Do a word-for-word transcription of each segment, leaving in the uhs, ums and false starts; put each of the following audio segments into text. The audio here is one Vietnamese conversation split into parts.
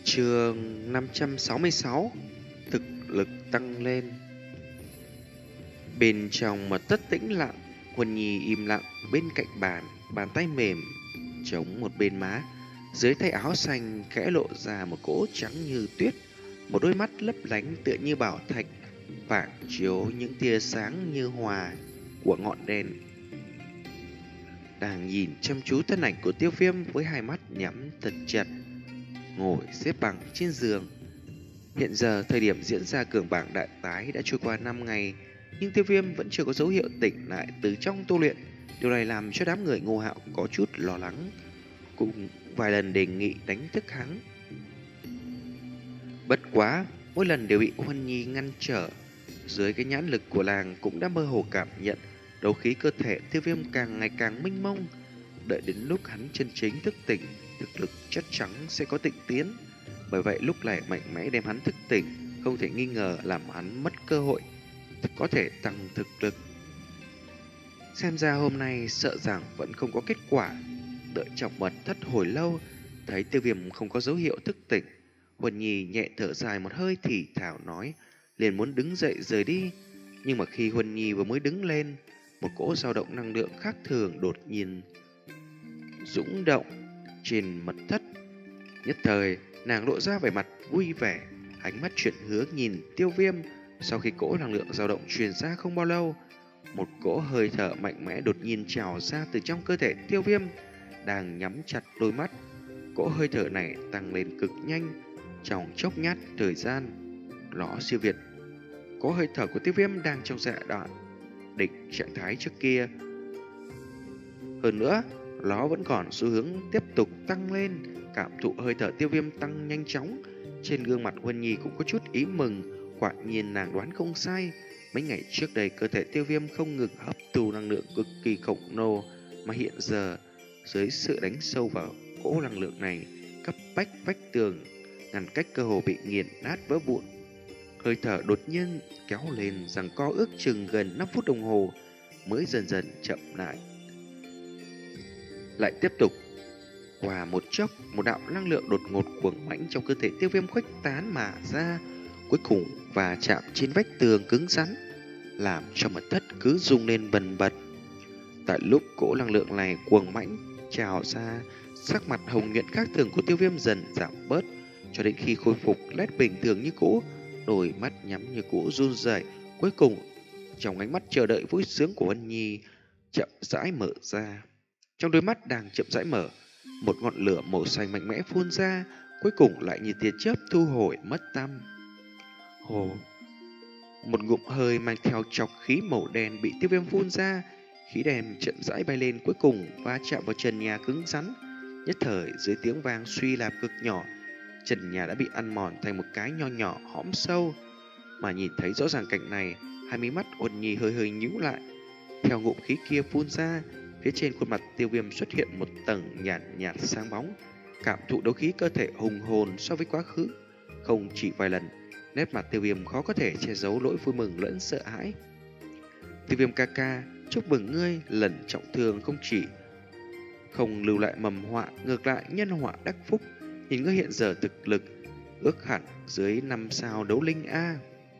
Chương năm trăm sáu mươi sáu. Thực lực tăng lên. Bên trong mật thất tĩnh lặng, Huân Nhi im lặng bên cạnh bàn, bàn tay mềm chống một bên má, dưới tay áo xanh khẽ lộ ra một cỗ trắng như tuyết, một đôi mắt lấp lánh tựa như bảo thạch, phản chiếu những tia sáng như hòa của ngọn đèn. Đang nhìn chăm chú thân ảnh của Tiêu Viêm với hai mắt nhắm thật chặt, ngồi xếp bằng trên giường. Hiện giờ thời điểm diễn ra cường bảng đại tái đã trôi qua năm ngày, nhưng Tiêu Viêm vẫn chưa có dấu hiệu tỉnh lại từ trong tu luyện. Điều này làm cho đám người Ngô Hạo có chút lo lắng, cũng vài lần đề nghị đánh thức hắn. Bất quá, mỗi lần đều bị Huân Nhi ngăn trở. Dưới cái nhãn lực của làng cũng đã mơ hồ cảm nhận đấu khí cơ thể Tiêu Viêm càng ngày càng mênh mông. Đợi đến lúc hắn chân chính thức tỉnh, thực lực chắc chắn sẽ có tịnh tiến. Bởi vậy lúc này mạnh mẽ đem hắn thức tỉnh, không thể nghi ngờ làm hắn mất cơ hội có thể tăng thực lực. Xem ra hôm nay sợ rằng vẫn không có kết quả. Đợi trong mật thất hồi lâu, thấy Tiêu Viêm không có dấu hiệu thức tỉnh, Huân Nhi nhẹ thở dài một hơi thì thảo nói, liền muốn đứng dậy rời đi. Nhưng mà khi Huân Nhi vừa mới đứng lên, một cỗ dao động năng lượng khác thường đột nhiên dũng động trên mật thất. Nhất thời, nàng lộ ra vẻ mặt vui vẻ, ánh mắt chuyển hướng nhìn Tiêu Viêm. Sau khi cỗ năng lượng dao động truyền ra không bao lâu, một cỗ hơi thở mạnh mẽ đột nhiên trào ra từ trong cơ thể Tiêu Viêm. Đang nhắm chặt đôi mắt, cỗ hơi thở này tăng lên cực nhanh, trong chốc nhát thời gian ló siêu việt. Cỗ hơi thở của Tiêu Viêm đang trong giai đoạn đỉnh trạng thái trước kia. Hơn nữa, nó vẫn còn xu hướng tiếp tục tăng lên. Cảm thụ hơi thở Tiêu Viêm tăng nhanh chóng, trên gương mặt Huân Nhi cũng có chút ý mừng. Quả nhiên nàng đoán không sai, mấy ngày trước đây cơ thể Tiêu Viêm không ngừng hấp thu năng lượng cực kỳ khổng lồ, mà hiện giờ dưới sự đánh sâu vào cỗ năng lượng này, cấp bách vách tường ngăn cách cơ hồ bị nghiền nát vỡ vụn. Hơi thở đột nhiên kéo lên rằng co ước chừng gần năm phút đồng hồ mới dần dần chậm lại. Lại tiếp tục. Qua một chốc, một đạo năng lượng đột ngột cuồng mãnh trong cơ thể Tiêu Viêm khuếch tán mà ra, cuối cùng và chạm trên vách tường cứng rắn, làm cho mật thất cứ rung lên bần bật. Tại lúc cỗ năng lượng này cuồng mãnh trào ra, sắc mặt hồng nhuận khác thường của Tiêu Viêm dần giảm bớt, cho đến khi khôi phục nét bình thường như cũ, đôi mắt nhắm như cũ run rẩy. Cuối cùng, trong ánh mắt chờ đợi vui sướng của Huân Nhi chậm rãi mở ra. Trong đôi mắt đang chậm rãi mở, một ngọn lửa màu xanh mạnh mẽ phun ra, cuối cùng lại như tia chớp thu hồi mất tăm. Hồ, một ngụm hơi mang theo chọc khí màu đen bị Tiêu Viêm phun ra, khí đen chậm rãi bay lên, cuối cùng va chạm vào trần nhà cứng rắn. Nhất thời dưới tiếng vang suy lạp cực nhỏ, trần nhà đã bị ăn mòn thành một cái nho nhỏ hõm sâu. Mà nhìn thấy rõ ràng cảnh này, hai mí mắt Huân Nhi hơi hơi nhíu lại. Theo ngụm khí kia phun ra, phía trên khuôn mặt Tiêu Viêm xuất hiện một tầng nhạt nhạt sáng bóng. Cảm thụ đấu khí cơ thể hùng hồn so với quá khứ, không chỉ vài lần, nét mặt Tiêu Viêm khó có thể che giấu nỗi vui mừng lẫn sợ hãi. Tiêu Viêm ca ca, chúc mừng ngươi lần trọng thương không chỉ không lưu lại mầm họa, ngược lại nhân họa đắc phúc. Nhìn ngươi hiện giờ thực lực ước hẳn dưới năm sao đấu linh A.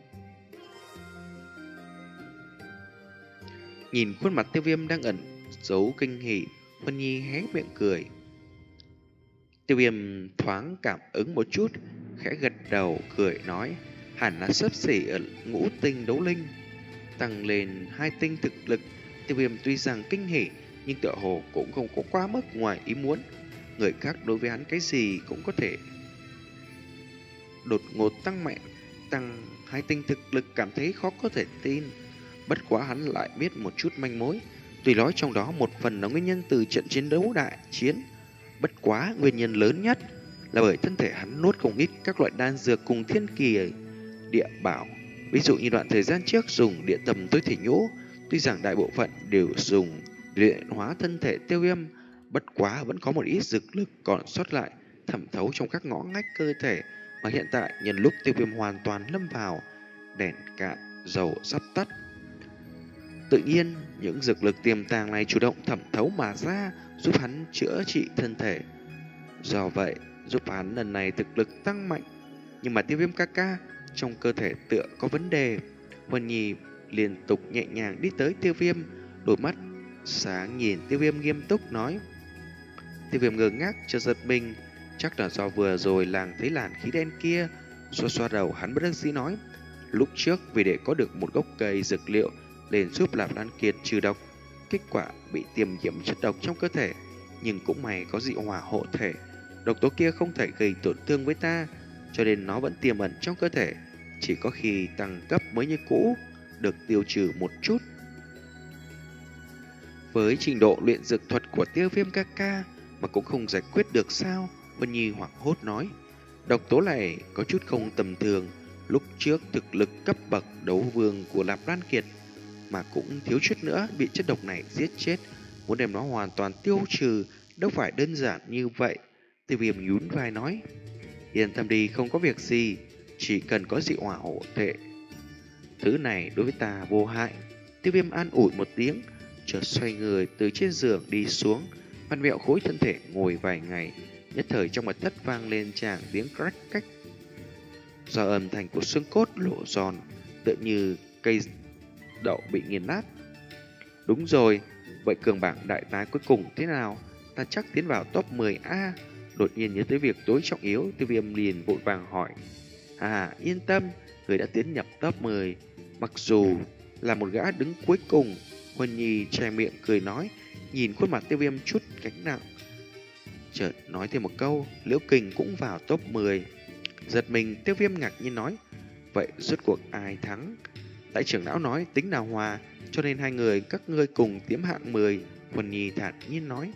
Nhìn khuôn mặt Tiêu Viêm đang ẩn giấu kinh hỉ, Huân Nhi hé miệng cười. Tiêu Viêm thoáng cảm ứng một chút, khẽ gật đầu cười nói, hẳn là xấp xỉ ở ngũ tinh đấu linh, tăng lên hai tinh thực lực. Tiêu Viêm tuy rằng kinh hỉ, nhưng tựa hồ cũng không có quá mức ngoài ý muốn. Người khác đối với hắn cái gì cũng có thể đột ngột tăng mạnh, tăng hai tinh thực lực cảm thấy khó có thể tin. Bất quá hắn lại biết một chút manh mối, tuy nói trong đó một phần là nguyên nhân từ trận chiến đấu đại chiến. Bất quá nguyên nhân lớn nhất là bởi thân thể hắn nuốt không ít các loại đan dược cùng thiên kỳ địa bảo. Ví dụ như đoạn thời gian trước dùng địa tầm tối thể nhũ, tuy rằng đại bộ phận đều dùng luyện hóa thân thể Tiêu Viêm, bất quá vẫn có một ít dược lực còn sót lại thẩm thấu trong các ngõ ngách cơ thể, mà hiện tại nhân lúc Tiêu Viêm hoàn toàn lâm vào đèn cạn dầu sắp tắt, tự nhiên những dược lực tiềm tàng này chủ động thẩm thấu mà ra, giúp hắn chữa trị thân thể. Do vậy, giúp hắn lần này thực lực tăng mạnh. Nhưng mà Tiêu Viêm ca ca trong cơ thể tựa có vấn đề. Huân Nhi liên tục nhẹ nhàng đi tới Tiêu Viêm, đôi mắt sáng nhìn Tiêu Viêm nghiêm túc nói. Tiêu Viêm ngơ ngác chợt giật mình, chắc là do vừa rồi làng thấy làn khí đen kia. Xoa xoa đầu, hắn bất đắc dĩ nói, lúc trước vì để có được một gốc cây dược liệu lên giúp Lạp Lan Kiệt trừ độc, kết quả bị tiềm nhiễm chất độc trong cơ thể. Nhưng cũng may có dị hỏa hộ thể, độc tố kia không thể gây tổn thương với ta, cho nên nó vẫn tiềm ẩn trong cơ thể, chỉ có khi tăng cấp mới như cũ được tiêu trừ một chút. Với trình độ luyện dược thuật của Tiêu Viêm ca ca mà cũng không giải quyết được sao? Vân Nhi hoảng hốt nói. Độc tố này có chút không tầm thường, lúc trước thực lực cấp bậc đấu vương của Lạp Lan Kiệt mà cũng thiếu chút nữa bị chất độc này giết chết, muốn đem nó hoàn toàn tiêu trừ đâu phải đơn giản như vậy. Tiêu Viêm nhún vai nói, yên tâm đi, không có việc gì, chỉ cần có dị hỏa hộ thể, thứ này đối với ta vô hại. Tiêu Viêm an ủi một tiếng, chợt xoay người từ trên giường đi xuống, vặn vẹo khối thân thể ngồi vài ngày. Nhất thời trong mặt thất vang lên tràng tiếng crack cách, do âm thanh của xương cốt lộ giòn, tựa như cây đậu bị nghiền nát. Đúng rồi, vậy cường bảng đại tái cuối cùng thế nào? Ta chắc tiến vào top mười A. Đột nhiên nhớ tới việc tối trọng yếu, Tiêu Viêm liền vội vàng hỏi. À, yên tâm, người đã tiến nhập top mười. Mặc dù là một gã đứng cuối cùng. Huân Nhi che miệng cười nói, nhìn khuôn mặt Tiêu Viêm chút gánh nặng, chợt nói thêm một câu, Liễu Kình cũng vào top mười. Giật mình, Tiêu Viêm ngạc nhiên nói, vậy rốt cuộc ai thắng? Đại trưởng lão nói tính nào hòa, cho nên hai người các ngươi cùng tiếm hạng mười. Huân Nhi thản nhiên nói,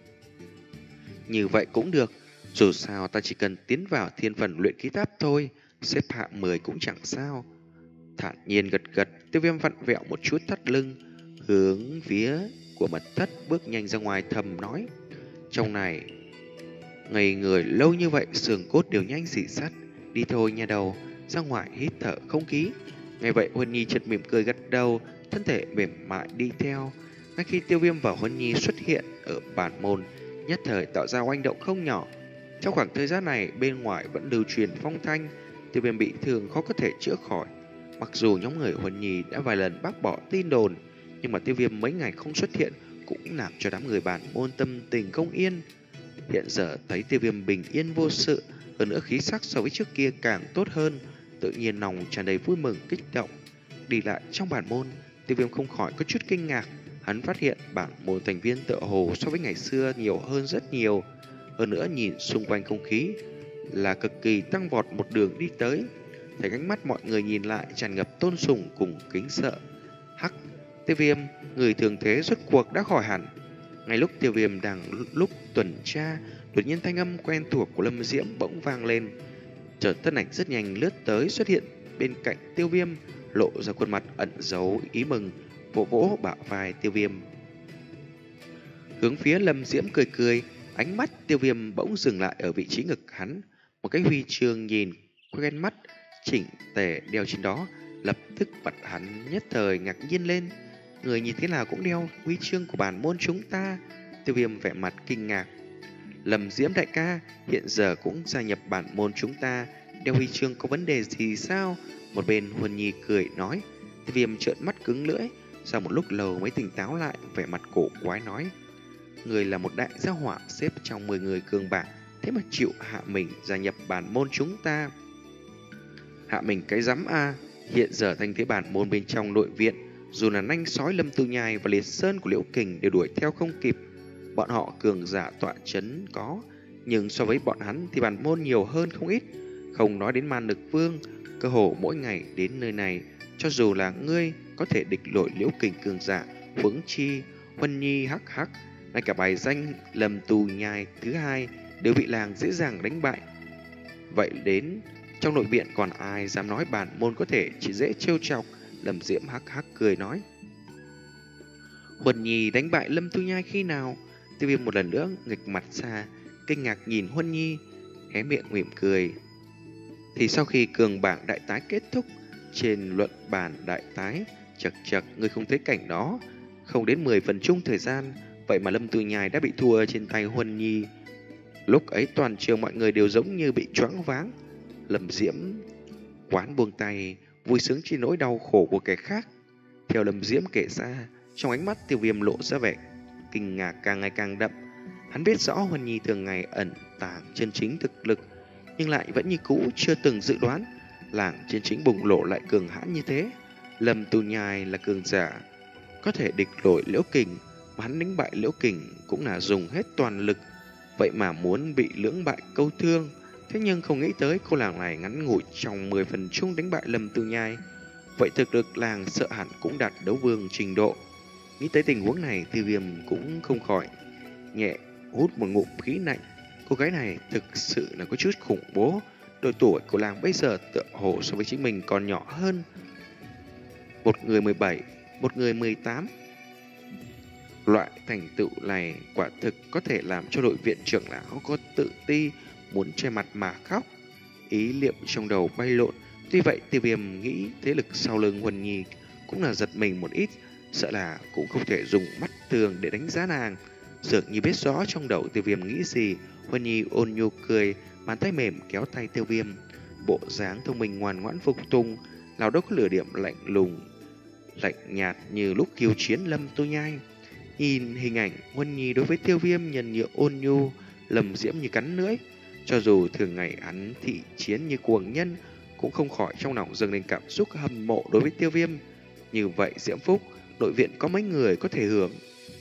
như vậy cũng được, dù sao ta chỉ cần tiến vào thiên phần luyện khí tháp thôi, xếp hạng mười cũng chẳng sao. Thản nhiên gật gật, Tiêu Viêm vặn vẹo một chút thắt lưng, hướng phía của mật thất bước nhanh ra ngoài, thầm nói, trong này ngày người lâu như vậy, xương cốt đều nhanh xỉ sắt, đi thôi nhà đầu, ra ngoài hít thở không khí. Ngay vậy Huân Nhi chợt mỉm cười gật đầu, thân thể mềm mại đi theo. Ngay khi Tiêu Viêm và Huân Nhi xuất hiện ở bản môn, nhất thời tạo ra oanh động không nhỏ. Trong khoảng thời gian này, bên ngoài vẫn lưu truyền phong thanh Tiêu Viêm bị thương khó có thể chữa khỏi. Mặc dù nhóm người Huân Nhi đã vài lần bác bỏ tin đồn, nhưng mà Tiêu Viêm mấy ngày không xuất hiện cũng làm cho đám người bản môn tâm tình không yên. Hiện giờ thấy Tiêu Viêm bình yên vô sự, hơn nữa khí sắc so với trước kia càng tốt hơn, tự nhiên lòng tràn đầy vui mừng kích động. Đi lại trong bản môn, Tiêu Viêm không khỏi có chút kinh ngạc. Hắn phát hiện bản môn thành viên tựa hồ so với ngày xưa nhiều hơn rất nhiều. Hơn nữa nhìn xung quanh không khí là cực kỳ tăng vọt một đường đi tới. Thấy ánh mắt mọi người nhìn lại tràn ngập tôn sùng cùng kính sợ. Hắc, Tiêu Viêm, người thường thế rốt cuộc đã khỏi hẳn. Ngay lúc Tiêu Viêm đang lúc tuần tra, đột nhiên thanh âm quen thuộc của Lâm Diễm bỗng vang lên. Chợt thân ảnh rất nhanh lướt tới, xuất hiện bên cạnh Tiêu Viêm, lộ ra khuôn mặt ẩn giấu ý mừng, vỗ vỗ bả vai Tiêu Viêm. Hướng phía Lâm Diễm cười cười, ánh mắt Tiêu Viêm bỗng dừng lại ở vị trí ngực hắn, một cái huy chương nhìn quen mắt chỉnh tề đeo trên đó, lập tức bật hắn nhất thời ngạc nhiên lên. Người nhìn thế nào cũng đeo huy chương của bản môn chúng ta. Tiêu Viêm vẻ mặt kinh ngạc. Lâm Diễm đại ca hiện giờ cũng gia nhập bản môn chúng ta, đeo huy chương có vấn đề gì sao? Một bên Huân Nhi cười nói. Tiêu Viêm trợn mắt cứng lưỡi, sau một lúc lâu mới tỉnh táo lại, vẻ mặt cổ quái nói, người là một đại gia hỏa xếp trong mười người cường bảng, thế mà chịu hạ mình gia nhập bản môn chúng ta. Hạ mình cái rắm a? Hiện giờ thanh thế bản môn bên trong nội viện, dù là nanh sói Lâm Tu Nhai và Liệt Sơn của Liễu Kình đều đuổi theo không kịp. Bọn họ cường giả tọa chấn có, nhưng so với bọn hắn thì bản môn nhiều hơn không ít. Không nói đến Man Lực Vương, cơ hồ mỗi ngày đến nơi này, cho dù là ngươi có thể địch nổi Liễu Kình cường giả, huống chi Huân Nhi hắc hắc, ngay cả bài danh Lâm Tu Nhai thứ hai đều bị làng dễ dàng đánh bại. Vậy đến trong nội viện còn ai dám nói bản môn có thể chỉ dễ trêu chọc? Lâm Diễm hắc hắc cười nói. Huân Nhi đánh bại Lâm Tu Nhai khi nào? Tiêu Viêm một lần nữa nghịch mặt ra, kinh ngạc nhìn Huân Nhi, hé miệng mỉm cười. Thì sau khi cường bảng đại tái kết thúc, trên luận bàn đại tái, chật chật ngươi không thấy cảnh đó. Không đến mười phần chung thời gian, vậy mà Lâm Tu Nhai đã bị thua trên tay Huân Nhi. Lúc ấy toàn trường mọi người đều giống như bị choáng váng. Lâm Diễm quán buông tay, vui sướng trên nỗi đau khổ của kẻ khác. Theo Lâm Diễm kể ra, trong ánh mắt Tiêu Viêm lộ ra vẻ kinh ngạc càng ngày càng đậm. Hắn biết rõ Huân Nhi thường ngày ẩn tàng chân chính thực lực, nhưng lại vẫn như cũ chưa từng dự đoán làng chân chính bùng lộ lại cường hãn như thế. Lâm Tu Nhai là cường giả có thể địch nổi Liễu Kình, mà hắn đánh bại Liễu Kình cũng là dùng hết toàn lực. Vậy mà muốn bị lưỡng bại câu thương, thế nhưng không nghĩ tới cô làng này ngắn ngủi trong mười phần chung đánh bại Lâm Tu Nhai. Vậy thực lực làng sợ hẳn cũng đạt đấu vương trình độ. Nghĩ tới tình huống này, Tiêu Viêm cũng không khỏi nhẹ hút một ngụm khí lạnh. Cô gái này thực sự là có chút khủng bố. Độ tuổi của làng bây giờ tựa hồ so với chính mình còn nhỏ hơn. Một người mười bảy, một người mười tám. Loại thành tựu này quả thực có thể làm cho đội viện trưởng lão có tự ti, muốn che mặt mà khóc. Ý niệm trong đầu bay lộn. Tuy vậy Tiêu Viêm nghĩ thế lực sau lưng Huân Nhi cũng là giật mình một ít, sợ là cũng không thể dùng mắt thường để đánh giá nàng. Dường như biết rõ trong đầu Tiêu Viêm nghĩ gì, Huân Nhi ôn nhu cười, bàn tay mềm kéo tay Tiêu Viêm, bộ dáng thông minh ngoan ngoãn phục tùng, nào đâu có lửa điểm lạnh lùng, lạnh nhạt như lúc khiêu chiến Lâm Tu Nhai. Nhìn hình ảnh Huân Nhi đối với Tiêu Viêm nhân nhượng ôn nhu, Lâm Diễm như cắn lưỡi. Cho dù thường ngày hắn thị chiến như cuồng nhân, cũng không khỏi trong lòng dâng lên cảm xúc hâm mộ đối với Tiêu Viêm. Như vậy Diễm Phúc, nội viện có mấy người có thể hưởng.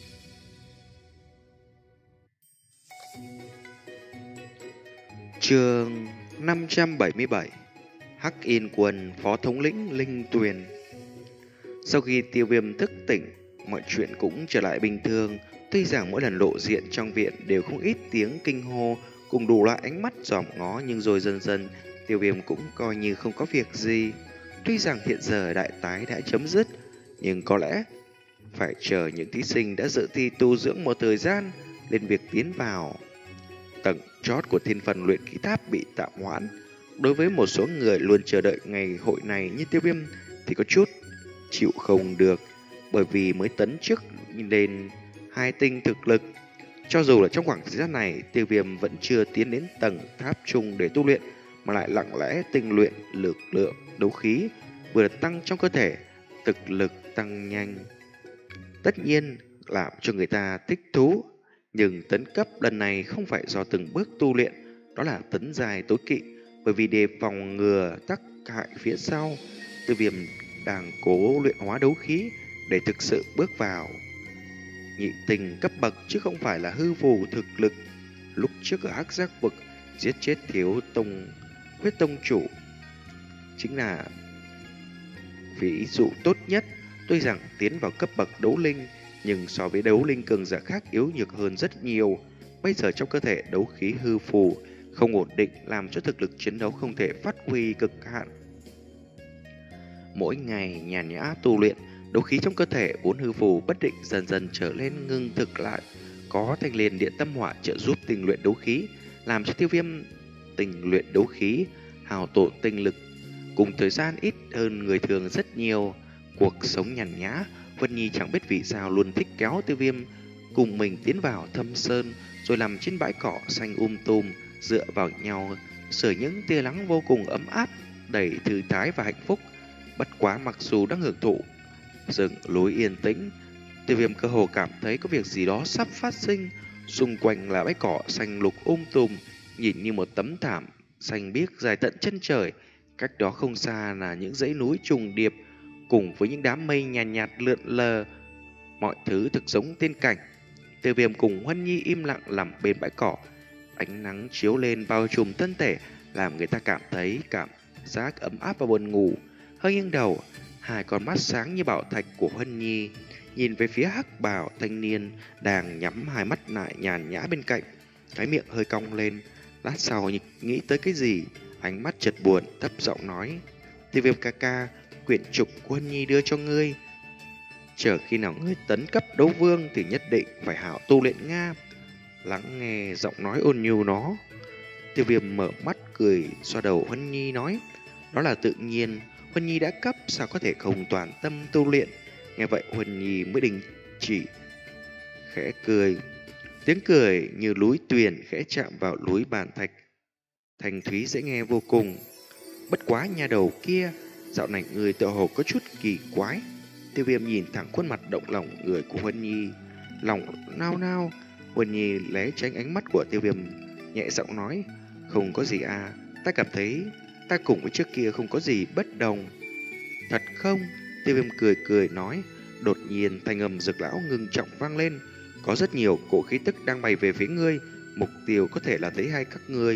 Chương năm trăm bảy mươi bảy. Hắc Yên Quân phó thống lĩnh Linh Tuyền. Sau khi Tiêu Viêm thức tỉnh, mọi chuyện cũng trở lại bình thường. Tuy rằng mỗi lần lộ diện trong viện đều không ít tiếng kinh hô cùng đủ loại ánh mắt dòm ngó, nhưng rồi dần dần Tiêu Viêm cũng coi như không có việc gì. Tuy rằng hiện giờ đại tái đã chấm dứt, nhưng có lẽ phải chờ những thí sinh đã dự thi tu dưỡng một thời gian lên việc tiến vào tầng chót của thiên phần luyện khí tháp bị tạm hoãn. Đối với một số người luôn chờ đợi ngày hội này như Tiêu Viêm thì có chút chịu không được, bởi vì mới tấn trước lên hai tinh thực lực. Cho dù là trong khoảng thời gian này Tiêu Viêm vẫn chưa tiến đến tầng tháp chung để tu luyện, mà lại lặng lẽ tinh luyện lực lượng đấu khí vừa được tăng trong cơ thể, thực lực tăng nhanh, tất nhiên làm cho người ta thích thú. Nhưng tấn cấp lần này không phải do từng bước tu luyện, đó là tấn dài tối kỵ, bởi vì đề phòng ngừa tác hại phía sau, Tiêu Viêm đang cố luyện hóa đấu khí để thực sự bước vào nhị tinh cấp bậc, chứ không phải là hư phù thực lực. Lúc trước ở Hắc Giác vực giết chết Thiếu Tông Huyết Tông chủ chính là ví dụ tốt nhất. Tuy rằng tiến vào cấp bậc đấu linh, nhưng so với đấu linh cường giả khác yếu nhược hơn rất nhiều. Bây giờ trong cơ thể đấu khí hư phù không ổn định, làm cho thực lực chiến đấu không thể phát huy cực hạn. Mỗi ngày nhàn nhã tu luyện, đấu khí trong cơ thể vốn hư phù bất định dần dần trở lên ngưng thực lại. Có thanh liên điện tâm hỏa trợ giúp tinh luyện đấu khí, làm cho Tiêu Viêm tinh luyện đấu khí hao tổn tinh lực cùng thời gian ít hơn người thường rất nhiều. Cuộc sống nhàn nhã, Huân Nhi chẳng biết vì sao luôn thích kéo Tiêu Viêm cùng mình tiến vào thâm sơn, rồi nằm trên bãi cỏ xanh um tùm, dựa vào nhau, sưởi những tia nắng vô cùng ấm áp, đầy thư thái và hạnh phúc. Bất quá mặc dù đang hưởng thụ rừng núi yên tĩnh, Tiêu Viêm cơ hồ cảm thấy có việc gì đó sắp phát sinh. Xung quanh là bãi cỏ xanh lục um tùm, nhìn như một tấm thảm xanh biếc dài tận chân trời. Cách đó không xa là những dãy núi trùng điệp cùng với những đám mây nhàn nhạt, nhạt lượn lờ. Mọi thứ thực giống tiên cảnh. Tiêu Viêm cùng Huân Nhi im lặng nằm bên bãi cỏ. Ánh nắng chiếu lên bao trùm thân thể, làm người ta cảm thấy cảm giác ấm áp và buồn ngủ. Hơi nghiêng đầu, hai con mắt sáng như bảo thạch của Huân Nhi nhìn về phía hắc bào thanh niên đang nhắm hai mắt lại nhàn nhã bên cạnh, cái miệng hơi cong lên. Lát sau nghĩ tới cái gì, ánh mắt chợt buồn, thấp giọng nói: Tiêu Viêm ca ca, quyển trục của Huân Nhi đưa cho ngươi. Chờ khi nào ngươi tấn cấp đấu vương thì nhất định phải hảo tu luyện Nga. Lắng nghe giọng nói ôn nhu nó, Tiêu Viêm mở mắt cười, xoa đầu Huân Nhi nói: đó là tự nhiên, Huân Nhi đã cấp sao có thể không toàn tâm tu luyện. Nghe vậy Huân Nhi mới đình chỉ, khẽ cười. Tiếng cười như núi tuyền khẽ chạm vào núi bàn thạch, thanh thúy dễ nghe vô cùng. Bất quá nhà đầu kia, dạo này người tựa hồ có chút kỳ quái. Tiêu Viêm nhìn thẳng khuôn mặt động lòng người của Huân Nhi, lòng nao nao. Huân Nhi né tránh ánh mắt của Tiêu Viêm, nhẹ giọng nói: "Không có gì à, ta cảm thấy ta cùng với trước kia không có gì bất đồng." "Thật không?" Tiêu Viêm cười cười nói. Đột nhiên thanh âm Dược lão ngưng trọng vang lên: "Có rất nhiều cổ khí tức đang bay về phía ngươi, mục tiêu có thể là thấy hai các ngươi."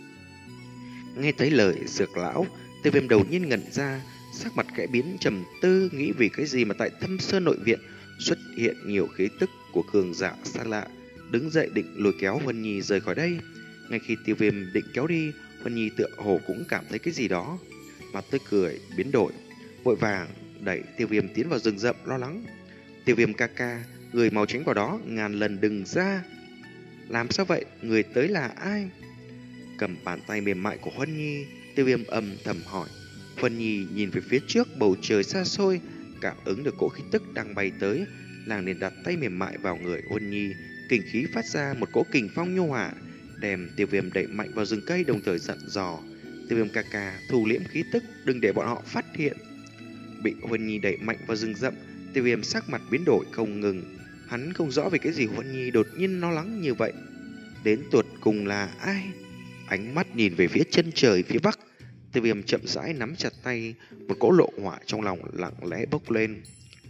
Nghe thấy lời Dược lão, Tiêu Viêm đầu nhiên ngẩn ra, sắc mặt khẽ biến trầm tư, nghĩ vì cái gì mà tại Thâm Sơn nội viện xuất hiện nhiều khí tức của cường giả xa lạ. Đứng dậy định lôi kéo Huân Nhi rời khỏi đây. Ngay khi Tiêu Viêm định kéo đi, Huân Nhi tựa hồ cũng cảm thấy cái gì đó, mặt tươi cười biến đổi, vội vàng đẩy Tiêu Viêm tiến vào rừng rậm, lo lắng: "Tiêu Viêm ca ca, người mau tránh vào đó, ngàn lần đừng ra." "Làm sao vậy? Người tới là ai?" Cầm bàn tay mềm mại của Huân Nhi, Tiêu Viêm âm thầm hỏi. Huân Nhi nhìn về phía trước bầu trời xa xôi, cảm ứng được cỗ khí tức đang bay tới, nàng liền đặt tay mềm mại vào người Huân Nhi, kình khí phát ra một cỗ kình phong nhu hòa, đem Tiêu Viêm đẩy mạnh vào rừng cây, đồng thời dặn dò: "Tiêu Viêm ca ca, thu liễm khí tức, đừng để bọn họ phát hiện." Bị Huân Nhi đẩy mạnh vào rừng rậm, Tiêu Viêm sắc mặt biến đổi không ngừng. Hắn không rõ về cái gì Huân Nhi đột nhiên lo lắng như vậy. Đến tuột cùng là ai? Ánh mắt nhìn về phía chân trời phía bắc, Tiêu Viêm chậm rãi nắm chặt tay, một cỗ lộ hỏa trong lòng lặng lẽ bốc lên.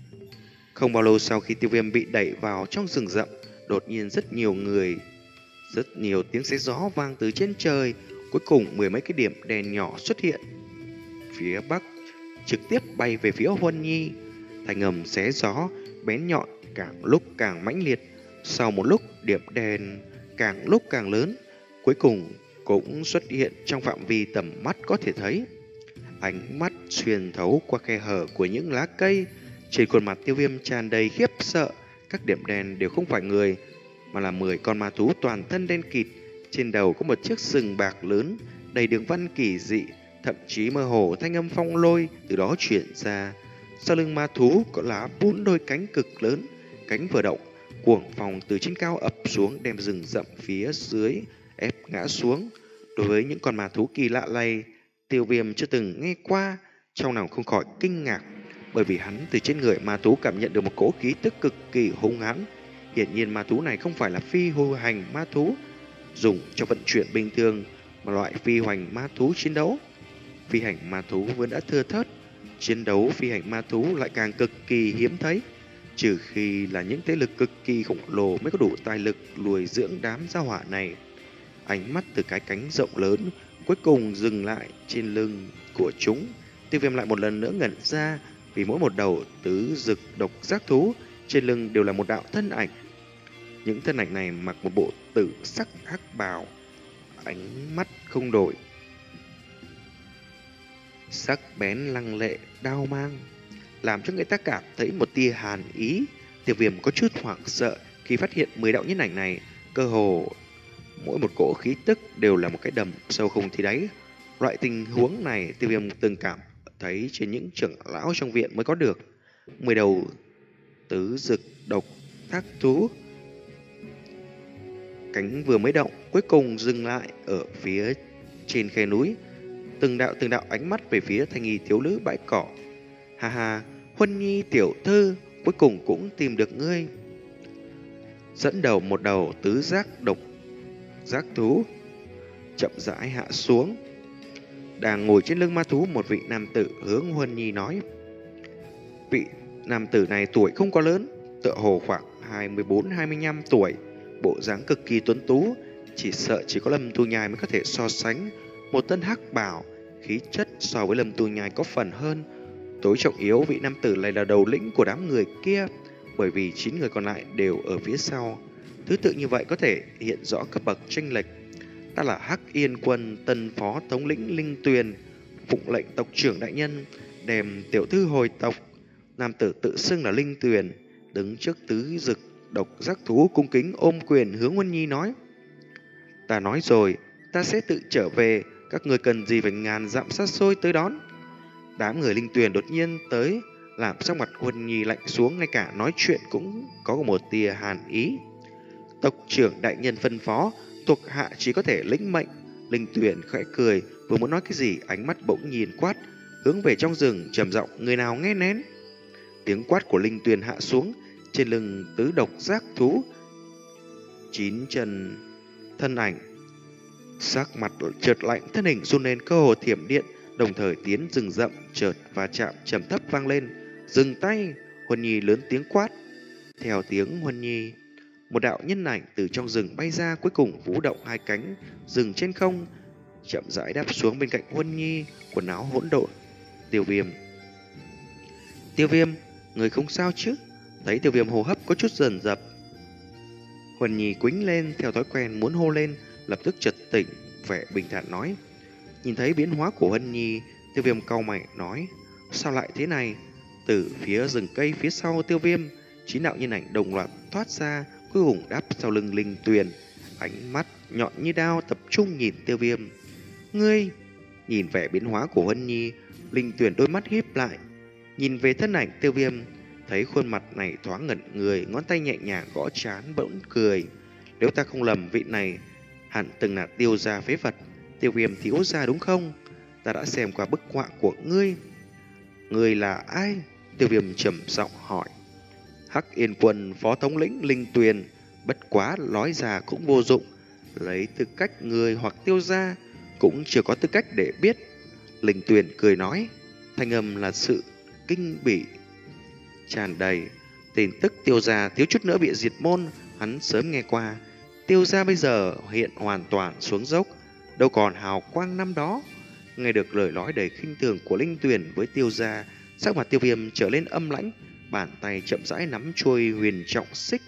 Không bao lâu sau khi Tiêu Viêm bị đẩy vào trong rừng rậm, đột nhiên rất nhiều người, rất nhiều tiếng xé gió vang từ trên trời. Cuối cùng mười mấy cái điểm đèn nhỏ xuất hiện phía bắc, trực tiếp bay về phía Huân Nhi. Thanh âm xé gió bén nhọn càng lúc càng mãnh liệt. Sau một lúc, điểm đèn càng lúc càng lớn, cuối cùng cũng xuất hiện trong phạm vi tầm mắt có thể thấy. Ánh mắt xuyên thấu qua khe hở của những lá cây, trên khuôn mặt Tiêu Viêm tràn đầy khiếp sợ. Các điểm đen đều không phải người, mà là mười con ma thú toàn thân đen kịt. Trên đầu có một chiếc sừng bạc lớn, đầy đường văn kỳ dị, thậm chí mơ hồ thanh âm phong lôi từ đó chuyển ra. Sau lưng ma thú có lá bốn đôi cánh cực lớn, cánh vừa động, cuồng phong từ trên cao ập xuống, đem rừng rậm phía dưới ép ngã xuống. Đối với những con ma thú kỳ lạ này, Tiêu Viêm chưa từng nghe qua, trong lòng không khỏi kinh ngạc, bởi vì hắn từ trên người ma thú cảm nhận được một cỗ khí tức cực kỳ hung hãn. Hiển nhiên ma thú này không phải là phi hư hành ma thú dùng cho vận chuyển bình thường, mà loại phi hoành ma thú chiến đấu. Phi hành ma thú vẫn đã thưa thớt, chiến đấu phi hành ma thú lại càng cực kỳ hiếm thấy, trừ khi là những thế lực cực kỳ khổng lồ mới có đủ tài lực nuôi dưỡng đám gia hỏa này. Ánh mắt từ cái cánh rộng lớn cuối cùng dừng lại trên lưng của chúng. Tiêu Viêm lại một lần nữa ngẩn ra, vì mỗi một đầu tứ dực độc giác thú trên lưng đều là một đạo thân ảnh. Những thân ảnh này mặc một bộ tử sắc hắc bào, ánh mắt không đổi, sắc bén lăng lệ đao mang, làm cho người ta cảm thấy một tia hàn ý. Tiêu Viêm có chút hoảng sợ khi phát hiện mười đạo nhân ảnh này, cơ hồ mỗi một cỗ khí tức đều là một cái đầm sâu không thấy đáy. Loại tình huống này Tiêu Viêm từng cảm thấy trên những trưởng lão trong viện mới có được. Mười đầu tứ dực độc thác thú, cánh vừa mới động, cuối cùng dừng lại ở phía trên khe núi. Từng đạo từng đạo ánh mắt về phía thanh nghi thiếu nữ bãi cỏ. Ha ha, Huân Nhi tiểu thư, cuối cùng cũng tìm được ngươi. Dẫn đầu một đầu tứ giác độc giác thú chậm rãi hạ xuống. Đang ngồi trên lưng ma thú, một vị nam tử hướng Huân Nhi nói. Vị nam tử này tuổi không quá lớn, tựa hồ khoảng hai mươi bốn hai mươi lăm tuổi, bộ dáng cực kỳ tuấn tú, chỉ sợ chỉ có Lâm Tu Nhai mới có thể so sánh. Một thân hắc bào, khí chất so với Lâm Tu Nhai có phần hơn. Tối trọng yếu, vị nam tử này là đầu lĩnh của đám người kia, bởi vì chín người còn lại đều ở phía sau. Thứ tự như vậy có thể hiện rõ cấp bậc chênh lệch. Ta là Hắc Yên Quân tân phó thống lĩnh Linh Tuyền, phụng lệnh tộc trưởng đại nhân đem tiểu thư hồi tộc. Nam tử tự xưng là Linh Tuyền, đứng trước tứ dực độc giác thú cung kính ôm quyền hướng Huân Nhi nói. Ta nói rồi, ta sẽ tự trở về, các người cần gì phải ngàn dặm xa xôi tới đón. Đám người Linh Tuyền đột nhiên tới, làm sắc mặt Huân Nhi lạnh xuống, ngay cả nói chuyện cũng có một tia hàn ý. Tộc trưởng đại nhân phân phó, thuộc hạ chỉ có thể lĩnh mệnh. Linh Tuyền khẽ cười, vừa muốn nói cái gì, ánh mắt bỗng nhìn quát, hướng về trong rừng trầm giọng, người nào nghe nén. Tiếng quát của Linh Tuyền hạ xuống, trên lưng tứ độc giác thú chín chân thân ảnh, sắc mặt chợt lạnh, thân hình run lên cơ hồ thiểm điện, đồng thời tiến rừng rậm chợt và chạm trầm thấp vang lên. Dừng tay! Huân Nhi lớn tiếng quát. Theo tiếng Huân Nhi, một đạo nhân ảnh từ trong rừng bay ra, cuối cùng vũ động hai cánh dừng trên không, chậm rãi đáp xuống bên cạnh Huân Nhi, quần áo hỗn độn. Tiêu Viêm. Tiêu Viêm, người không sao chứ? Thấy Tiêu Viêm hô hấp có chút dần dập, Huân Nhi quĩnh lên, theo thói quen muốn hô lên, lập tức chợt tỉnh, vẻ bình thản nói. Nhìn thấy biến hóa của Huân Nhi, Tiêu Viêm cau mày nói, sao lại thế này? Từ phía rừng cây phía sau Tiêu Viêm, chín đạo nhân ảnh đồng loạt thoát ra, cuối cùng đáp sau lưng Linh Tuyền, ánh mắt nhọn như đao tập trung nhìn Tiêu Viêm. Ngươi! Nhìn vẻ biến hóa của Huân Nhi, Linh Tuyền đôi mắt híp lại, nhìn về thân ảnh Tiêu Viêm, thấy khuôn mặt này thoáng ngẩn người, ngón tay nhẹ nhàng gõ trán bỗng cười. Nếu ta không lầm, vị này hẳn từng là Tiêu gia phế vật, Tiêu Viêm thiếu gia đúng không? Ta đã xem qua bức họa của ngươi. Ngươi là ai? Tiêu Viêm trầm giọng hỏi. Hắc Yên Quân phó thống lĩnh Linh Tuyền, bất quá nói ra cũng vô dụng, lấy tư cách người hoặc Tiêu gia cũng chưa có tư cách để biết. Linh Tuyền cười nói, thanh âm là sự kinh bỉ tràn đầy. Tin tức Tiêu gia thiếu chút nữa bị diệt môn, hắn sớm nghe qua. Tiêu gia bây giờ hiện hoàn toàn xuống dốc, đâu còn hào quang năm đó. Nghe được lời nói đầy khinh thường của Linh Tuyền với Tiêu gia, sắc mặt Tiêu Viêm trở lên âm lãnh, bàn tay chậm rãi nắm chuôi huyền trọng xích.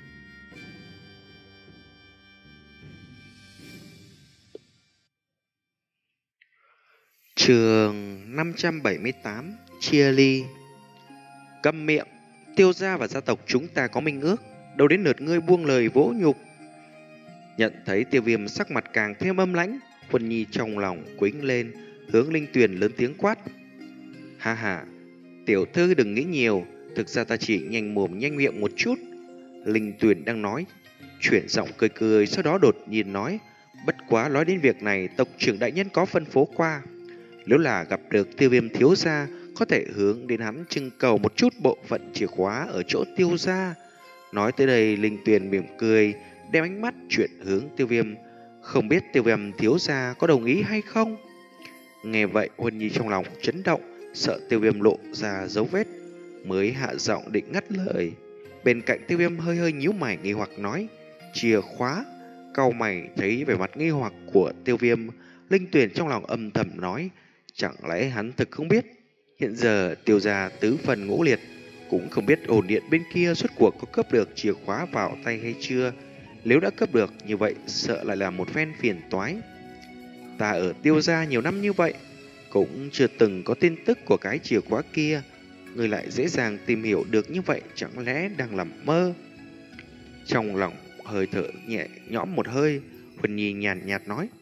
Chương năm trăm bảy mươi tám, chia ly. Câm miệng, Tiêu gia và gia tộc chúng ta có minh ước, đâu đến lượt ngươi buông lời vỗ nhục. Nhận thấy Tiêu Viêm sắc mặt càng thêm âm lãnh, Huân Nhi trong lòng quĩnh lên, hướng Linh Tuyền lớn tiếng quát. Ha ha, tiểu thư đừng nghĩ nhiều, thực ra ta chỉ nhanh mồm nhanh miệng một chút. Linh Tuyền đang nói, chuyển giọng cười cười, sau đó đột nhiên nói, bất quá nói đến việc này, tộc trưởng đại nhân có phân phố qua. Nếu là gặp được Tiêu Viêm thiếu gia, có thể hướng đến hắn trưng cầu một chút bộ phận chìa khóa ở chỗ Tiêu gia. Nói tới đây, Linh Tuyền mỉm cười, đem ánh mắt chuyển hướng Tiêu Viêm. Không biết Tiêu Viêm thiếu gia có đồng ý hay không? Nghe vậy, Huân Nhi trong lòng chấn động, sợ Tiêu Viêm lộ ra dấu vết, mới hạ giọng định ngắt lời. Bên cạnh Tiêu Viêm hơi hơi nhíu mày nghi hoặc nói, chìa khóa. Cau mày thấy vẻ mặt nghi hoặc của Tiêu Viêm, Linh Tuyền trong lòng âm thầm nói, chẳng lẽ hắn thực không biết? Hiện giờ Tiêu gia tứ phần ngũ liệt, cũng không biết ổn điện bên kia suốt cuộc có cấp được chìa khóa vào tay hay chưa. Nếu đã cấp được như vậy, sợ lại là một phen phiền toái. Ta ở Tiêu gia nhiều năm như vậy, cũng chưa từng có tin tức của cái chìa khóa kia. Người lại dễ dàng tìm hiểu được như vậy, chẳng lẽ đang nằm mơ? Trong lòng hơi thở nhẹ nhõm một hơi, Huân Nhi nhàn nhạt, nhạt nói.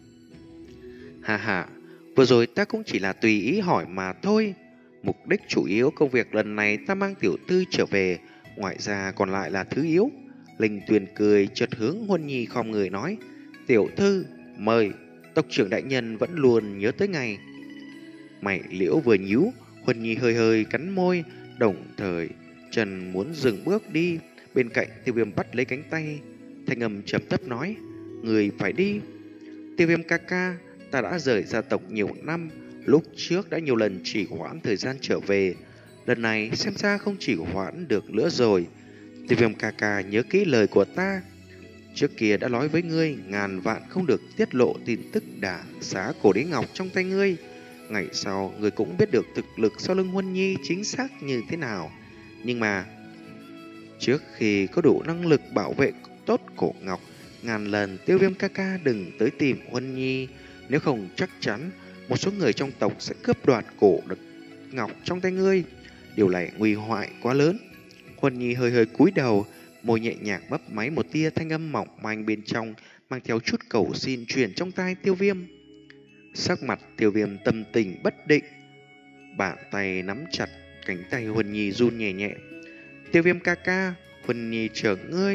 Hà hà, vừa rồi ta cũng chỉ là tùy ý hỏi mà thôi. Mục đích chủ yếu công việc lần này ta mang tiểu thư trở về, ngoài ra còn lại là thứ yếu. Linh Tuyền cười chợt hướng Huân Nhi khom người nói, tiểu thư, mời, tộc trưởng đại nhân vẫn luôn nhớ tới ngày. Mày liễu vừa nhíu, Huân Nhi hơi hơi cắn môi, đồng thời Trần muốn dừng bước đi. Bên cạnh Tiêu Viêm bắt lấy cánh tay, thanh âm trầm thấp nói, người phải đi. Tiêu Viêm ca ca, ta đã rời gia tộc nhiều năm, lúc trước đã nhiều lần chỉ hoãn thời gian trở về, lần này xem ra không chỉ hoãn được nữa rồi. Tiêu Viêm ca ca nhớ kỹ lời của ta, trước kia đã nói với ngươi, ngàn vạn không được tiết lộ tin tức đả xá cổ đế ngọc trong tay ngươi. Ngày sau ngươi cũng biết được thực lực sau lưng Huân Nhi chính xác như thế nào. Nhưng mà trước khi có đủ năng lực bảo vệ tốt cổ ngọc, ngàn lần Tiêu Viêm ca ca đừng tới tìm Huân Nhi, nếu không chắc chắn một số người trong tộc sẽ cướp đoạt cổ đực ngọc trong tay ngươi. Điều này nguy hoại quá lớn. Huân Nhi hơi hơi cúi đầu, môi nhẹ nhàng mấp máy, một tia thanh âm mỏng manh bên trong mang theo chút cầu xin truyền trong tai Tiêu Viêm. Sắc mặt Tiêu Viêm tâm tình bất định, bàn tay nắm chặt cánh tay Huân Nhi run nhẹ nhẹ. Tiêu Viêm ca ca, Huân Nhi chờ ngươi.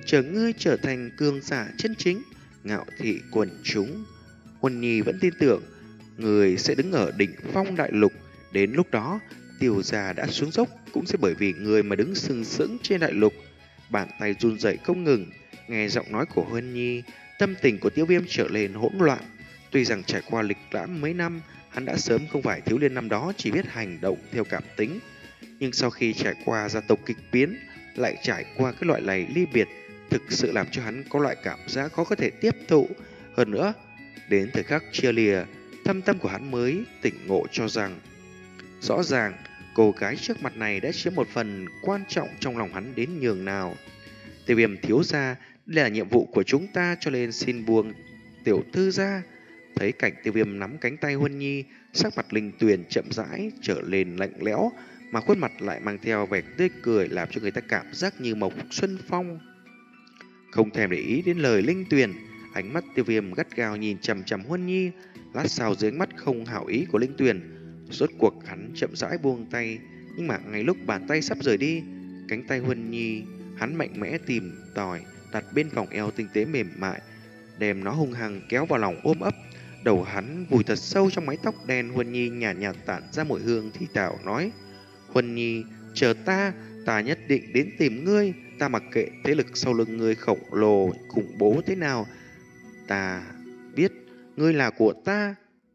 chờ ngươi trở thành cường giả chân chính, ngạo thị quần chúng. Huân Nhi vẫn tin tưởng người sẽ đứng ở đỉnh phong đại lục. Đến lúc đó, Tiêu gia đã xuống dốc cũng sẽ bởi vì người mà đứng sừng sững trên đại lục. Bàn tay run rẩy không ngừng, nghe giọng nói của Huân Nhi, tâm tình của Tiêu Viêm trở lên hỗn loạn. Tuy rằng trải qua lịch lãm mấy năm, hắn đã sớm không phải thiếu niên năm đó chỉ biết hành động theo cảm tính. Nhưng sau khi trải qua gia tộc kịch biến, lại trải qua cái loại này ly biệt, thực sự làm cho hắn có loại cảm giác khó có thể tiếp thụ. Hơn nữa, đến thời khắc chia lìa, thâm tâm của hắn mới tỉnh ngộ cho rằng rõ ràng cô gái trước mặt này đã chiếm một phần quan trọng trong lòng hắn đến nhường nào. Tiêu Viêm thiếu gia, đây là nhiệm vụ của chúng ta, cho nên xin buông tiểu thư ra. Thấy cảnh Tiêu Viêm nắm cánh tay Huân Nhi, sắc mặt Linh Tuyền chậm rãi trở lên lạnh lẽo, mà khuôn mặt lại mang theo vẻ tươi cười, làm cho người ta cảm giác như mộc xuân phong. Không thèm để ý đến lời Linh Tuyền, ánh mắt Tiêu Viêm gắt gao nhìn chằm chằm Huân Nhi. Lát sau dưới ánh mắt không hảo ý của Linh Tuyền, rốt cuộc hắn chậm rãi buông tay. Nhưng mà ngay lúc bàn tay sắp rời đi, cánh tay Huân Nhi hắn mạnh mẽ tìm tòi đặt bên vòng eo tinh tế mềm mại, đem nó hung hăng kéo vào lòng ôm ấp. Đầu hắn vùi thật sâu trong mái tóc đen Huân Nhi, nhàn nhạt, nhạt tản ra mùi hương thì thảo nói: Huân Nhi, chờ ta, ta nhất định đến tìm ngươi. Ta mặc kệ thế lực sau lưng ngươi khổng lồ khủng bố thế nào, ta biết ngươi là của ta.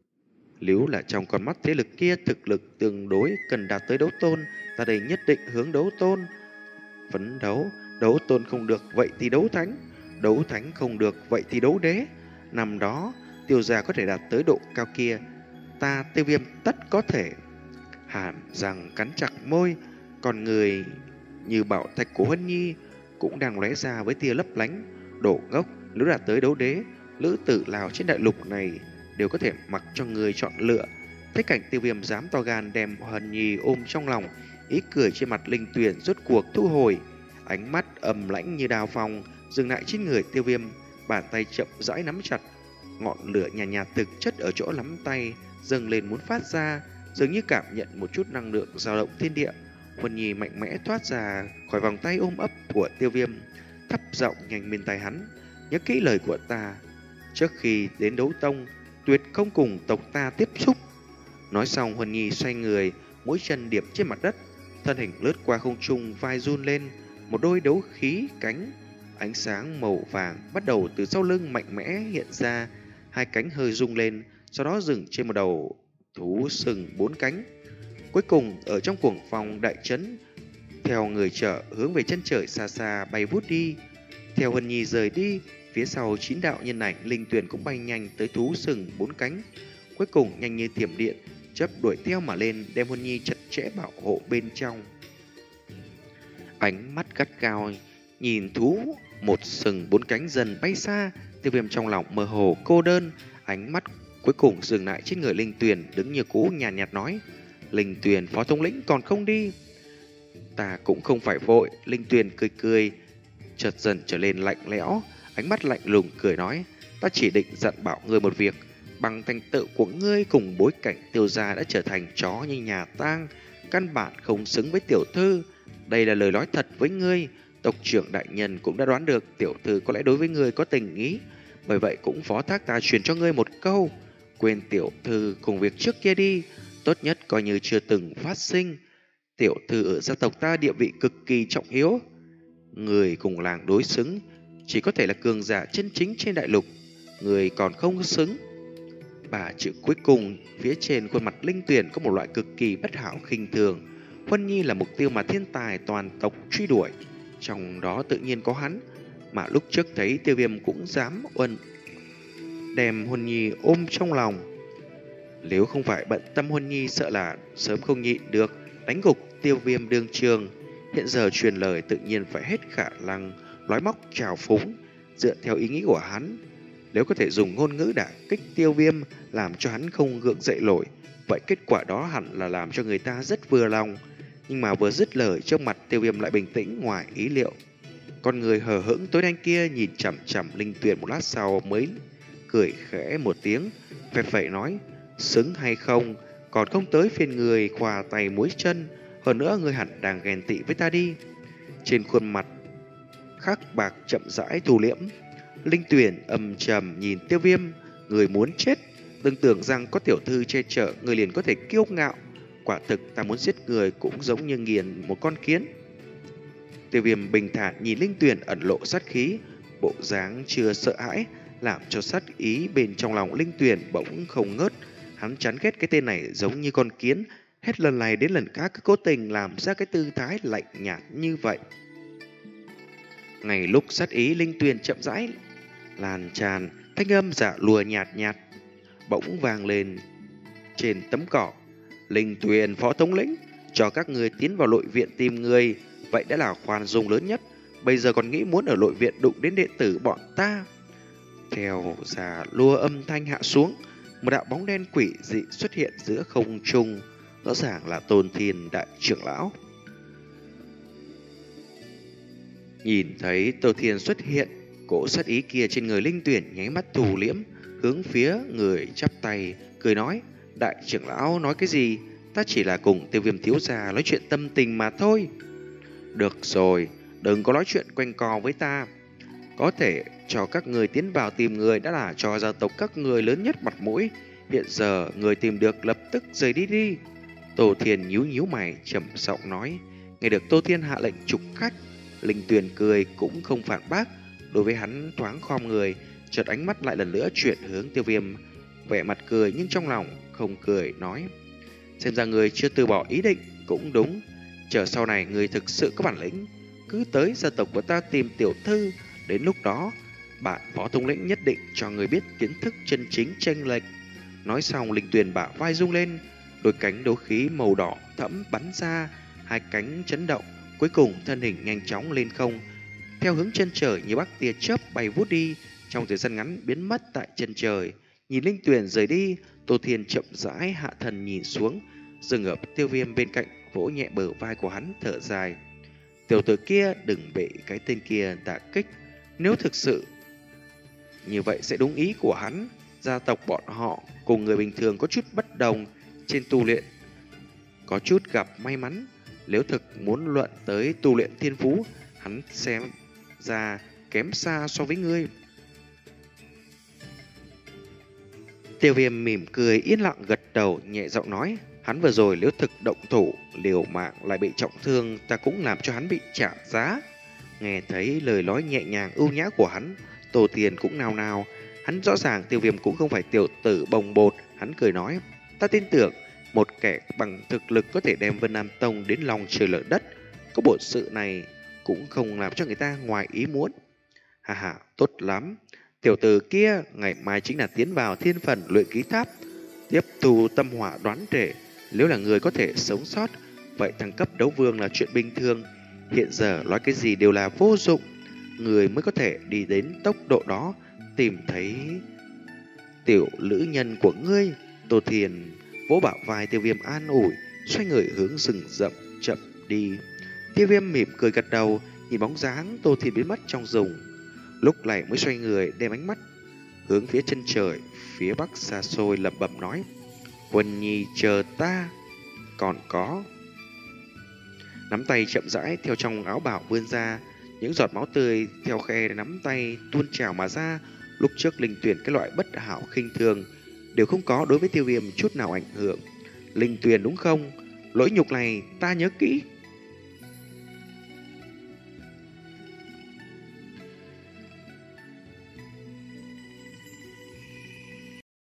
Nếu là trong con mắt thế lực kia thực lực tương đối cần đạt tới đấu tôn, ta đây nhất định hướng đấu tôn phấn đấu. Đấu tôn không được vậy thì đấu thánh, đấu thánh không được vậy thì đấu đế. Năm đó Tiêu gia có thể đạt tới độ cao kia, ta Tiêu Viêm tất có thể. Hàn răng cắn chặt môi, còn người như bảo thạch của Huân Nhi cũng đang lóe ra với tia lấp lánh. Đổ ngốc, nếu đạt tới đấu đế, nữ tử nào trên đại lục này đều có thể mặc cho người chọn lựa. Thấy cảnh Tiêu Viêm dám to gan đem Huân Nhi ôm trong lòng, ý cười trên mặt Linh Tuyền rốt cuộc thu hồi, ánh mắt ầm lãnh như đào phong dừng lại trên người Tiêu Viêm, bàn tay chậm rãi nắm chặt. Ngọn lửa nhàn nhạt, nhạt thực chất ở chỗ nắm tay dâng lên muốn phát ra, dường như cảm nhận một chút năng lượng dao động thiên địa. Huân Nhi mạnh mẽ thoát ra khỏi vòng tay ôm ấp của Tiêu Viêm, thấp giọng nhanh bên tai hắn: nhớ kỹ lời của ta, trước khi đến đấu tông tuyệt không cùng tộc ta tiếp xúc. Nói xong, Huân Nhi xoay người, mũi chân điệp trên mặt đất, thân hình lướt qua không trung, vai run lên, một đôi đấu khí cánh ánh sáng màu vàng bắt đầu từ sau lưng mạnh mẽ hiện ra, hai cánh hơi rung lên, sau đó dừng trên một đầu thú sừng bốn cánh. Cuối cùng ở trong cuồng phong đại chấn, theo người chợ hướng về chân trời xa xa bay vút đi. Theo Huân Nhi rời đi, phía sau chín đạo nhân ảnh Linh Tuyền cũng bay nhanh tới thú sừng bốn cánh, cuối cùng nhanh như thiểm điện chớp đuổi theo mà lên, đem Huân Nhi chặt chẽ bảo hộ bên trong. Ánh mắt gắt gao nhìn thú một sừng bốn cánh dần bay xa, Tiêu Viêm trong lòng mơ hồ cô đơn, ánh mắt cuối cùng dừng lại trên người Linh Tuyền, đứng như cũ nhàn nhạt, nhạt nói: Linh Tuyền phó thống lĩnh còn không đi? Ta cũng không phải vội. Linh Tuyền cười cười, chợt dần trở lên lạnh lẽo, ánh mắt lạnh lùng cười nói: ta chỉ định dặn bảo ngươi một việc, bằng thành tựu của ngươi cùng bối cảnh Tiêu gia đã trở thành chó như nhà tang, căn bản không xứng với tiểu thư. Đây là lời nói thật với ngươi. Tộc trưởng đại nhân cũng đã đoán được tiểu thư có lẽ đối với ngươi có tình ý, bởi vậy cũng phó thác ta truyền cho ngươi một câu: quên tiểu thư cùng việc trước kia đi, tốt nhất coi như chưa từng phát sinh. Tiểu thư ở gia tộc ta địa vị cực kỳ trọng yếu, người cùng làng đối xứng chỉ có thể là cường giả chân chính trên đại lục, người còn không xứng. Ba chữ cuối cùng phía trên khuôn mặt Linh Tuyền có một loại cực kỳ bất hảo khinh thường. Huân Nhi là mục tiêu mà thiên tài toàn tộc truy đuổi, trong đó tự nhiên có hắn, mà lúc trước thấy Tiêu Viêm cũng dám uẩn đem Huân Nhi ôm trong lòng. Nếu không phải bận tâm Huân Nhi, sợ là sớm không nhịn được đánh gục Tiêu Viêm đương trường. Hiện giờ truyền lời tự nhiên phải hết khả năng nói móc trào phúng. Dựa theo ý nghĩ của hắn, nếu có thể dùng ngôn ngữ đả kích Tiêu Viêm làm cho hắn không gượng dậy nổi, vậy kết quả đó hẳn là làm cho người ta rất vừa lòng. Nhưng mà vừa dứt lời, trong mặt Tiêu Viêm lại bình tĩnh ngoài ý liệu. Con người hờ hững tối đen kia nhìn chằm chằm Linh Tuyền một lát sau mới cười khẽ một tiếng, phè phẩy nói: xứng hay không, còn không tới phiên người khoa tay muối chân. Hơn nữa người hẳn đang ghen tị với ta đi. Trên khuôn mặt khắc bạc chậm rãi thu liễm. Linh Tuyền âm trầm nhìn Tiêu Viêm, người muốn chết, đừng tưởng rằng có tiểu thư che chở người liền có thể kiêu ngạo. Quả thực ta muốn giết người cũng giống như nghiền một con kiến. Tiêu Viêm bình thản nhìn Linh Tuyền ẩn lộ sát khí, bộ dáng chưa sợ hãi, làm cho sát ý bên trong lòng Linh Tuyền bỗng không ngớt. Hắn chán ghét cái tên này giống như con kiến, hết lần này đến lần khác cứ cố tình làm ra cái tư thái lạnh nhạt như vậy. Ngay lúc sát ý Linh Tuyền chậm rãi lan tràn, thanh âm dạ lùa nhạt nhạt bỗng vang lên trên tấm cỏ. Linh Tuyền phó thống lĩnh cho các người tiến vào nội viện tìm người, vậy đã là khoan dung lớn nhất. Bây giờ còn nghĩ muốn ở nội viện đụng đến đệ tử bọn ta. Theo giả lùa âm thanh hạ xuống, một đạo bóng đen quỷ dị xuất hiện giữa không trung, rõ ràng là Tôn Thiên đại trưởng lão. Nhìn thấy Tôn Thiên xuất hiện, cỗ sát ý kia trên người Linh Tuyền nháy mắt thu liễm, hướng phía người chắp tay, cười nói: đại trưởng lão nói cái gì? Ta chỉ là cùng Tiêu Viêm thiếu gia nói chuyện tâm tình mà thôi. Được rồi, đừng có nói chuyện quanh co với ta. Có thể cho các người tiến vào tìm người đã là cho gia tộc các người lớn nhất mặt mũi. Hiện giờ người tìm được lập tức rời đi đi. Tô Thiên nhíu nhíu mày trầm giọng nói. Nghe được Tô Thiên hạ lệnh trục khách, Linh Tuyền cười cũng không phản bác. Đối với hắn thoáng khom người, chợt ánh mắt lại lần nữa chuyển hướng Tiêu Viêm, vẻ mặt cười nhưng trong lòng không cười, nói: xem ra người chưa từ bỏ ý định. Cũng đúng, chờ sau này người thực sự có bản lĩnh, cứ tới gia tộc của ta tìm tiểu thư. Đến lúc đó, bạn phó thống lĩnh nhất định cho người biết kiến thức chân chính chênh lệch. Nói xong, Linh Tuyền bả vai rung lên, đôi cánh đấu khí màu đỏ thẫm bắn ra, hai cánh chấn động, cuối cùng thân hình nhanh chóng lên không, theo hướng chân trời như bắc tia chớp bay vút đi, trong thời gian ngắn biến mất tại chân trời. Nhìn Linh Tuyền rời đi, Tô Thiên chậm rãi hạ thần nhìn xuống, dừng ở Tiêu Viêm bên cạnh, vỗ nhẹ bờ vai của hắn, thở dài. Tiểu tử kia đừng bị cái tên kia đả kích, nếu thực sự như vậy sẽ đúng ý của hắn. Gia tộc bọn họ cùng người bình thường có chút bất đồng, trên tu luyện có chút gặp may mắn. Nếu thực muốn luận tới tu luyện thiên phú, hắn xem ra kém xa so với ngươi. Tiêu Viêm mỉm cười yên lặng gật đầu, nhẹ giọng nói: hắn vừa rồi nếu thực động thủ liều mạng lại bị trọng thương, ta cũng làm cho hắn bị trả giá. Nghe thấy lời nói nhẹ nhàng ưu nhã của hắn, Tô Thiên cũng nao nao. Hắn rõ ràng Tiêu Viêm cũng không phải tiểu tử bồng bột. Hắn cười nói: ta tin tưởng một kẻ bằng thực lực có thể đem Vân Nam Tông đến lòng trời lở đất, có bộ sự này cũng không làm cho người ta ngoài ý muốn. Hà hà, tốt lắm. Tiểu tử kia ngày mai chính là tiến vào thiên phần luyện khí tháp, tiếp thu tâm hỏa đoán thể. Nếu là người có thể sống sót, vậy thăng cấp đấu vương là chuyện bình thường. Hiện giờ nói cái gì đều là vô dụng, người mới có thể đi đến tốc độ đó, tìm thấy tiểu lữ nhân của ngươi. Tô Thiên vỗ bả vai Tiêu Viêm an ủi, xoay người hướng rừng rậm chậm đi. Tiêu Viêm mỉm cười gật đầu, nhìn bóng dáng Tô Thiên biến mất trong rừng, lúc này mới xoay người đem ánh mắt hướng phía chân trời phía bắc xa xôi, lẩm bẩm nói: Huân Nhi chờ ta. Còn có. Nắm tay chậm rãi theo trong áo bào vươn ra, những giọt máu tươi theo khe nắm tay tuôn trào mà ra. Lúc trước Linh Tuyền cái loại bất hảo khinh thường đều không có đối với Tiêu Viêm chút nào ảnh hưởng. Linh Tuyền đúng không? Lỗi nhục này ta nhớ kỹ.